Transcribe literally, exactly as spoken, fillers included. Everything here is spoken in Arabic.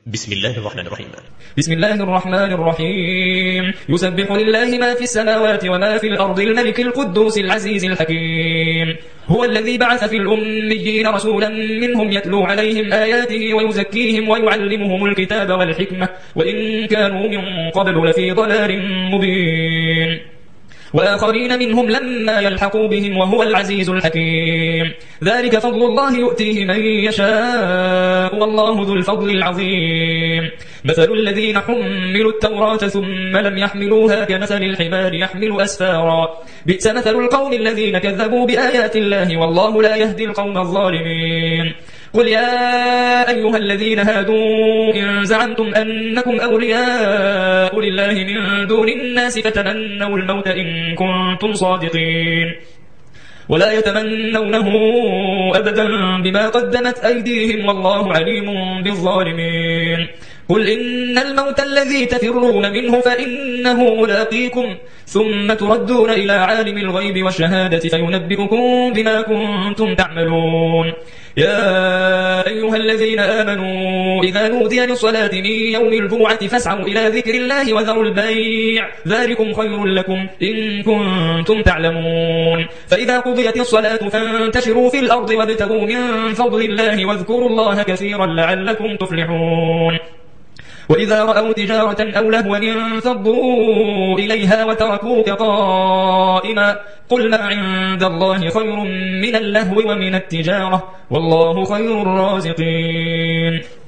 بسم الله الرحمن الرحيم. بسم الله الرحمن الرحيم. يسبح لله ما في السماوات وما في الأرض الملك القدوس العزيز الحكيم. هو الذي بعث في الأميين رسولا منهم يتلو عليهم آياته ويزكيهم ويعلمهم الكتاب والحكمة وإن كانوا من قبل لفي ضلال مبين وآخرين منهم لما يلحقوا بهم وهو العزيز الحكيم. ذلك فضل الله يؤتيه من يشاء والله ذو الفضل العظيم. مثل الذين حملوا التوراة ثم لم يحملوها كمثل الحمار يحمل أسفارا بئس مثل القوم الذين كذبوا بآيات الله والله لا يهدي القوم الظالمين. قل يا أيها الذين هادوا إن زعمتم أنكم أولياء لله من دون الناس فتمنوا الموت إن كنتم صادقين ولا يتمنونه أبدا بما قدمت أيديهم والله عليم بالظالمين. قل إن الموت الذي تفرون منه فإنه ملاقيكم ثم تردون إلى عالم الغيب والشهادة فينبئكم بما كنتم تعملون. يا أيها الذين آمنوا إذا نودي للصلاة من يوم الجمعة فاسعوا إلى ذكر الله وذروا البيع ذلكم خير لكم إن كنتم تعلمون. فإذا قضيت الصلاة فانتشروا في الأرض وابتغوا من فضل الله واذكروا الله كثيرا لعلكم تفلحون. وإذا رأوا تجارة أو لهوا انفضوا إليها وتركوك قائما قل ما عند الله خير من اللهو ومن التجارة والله خير الرازقين.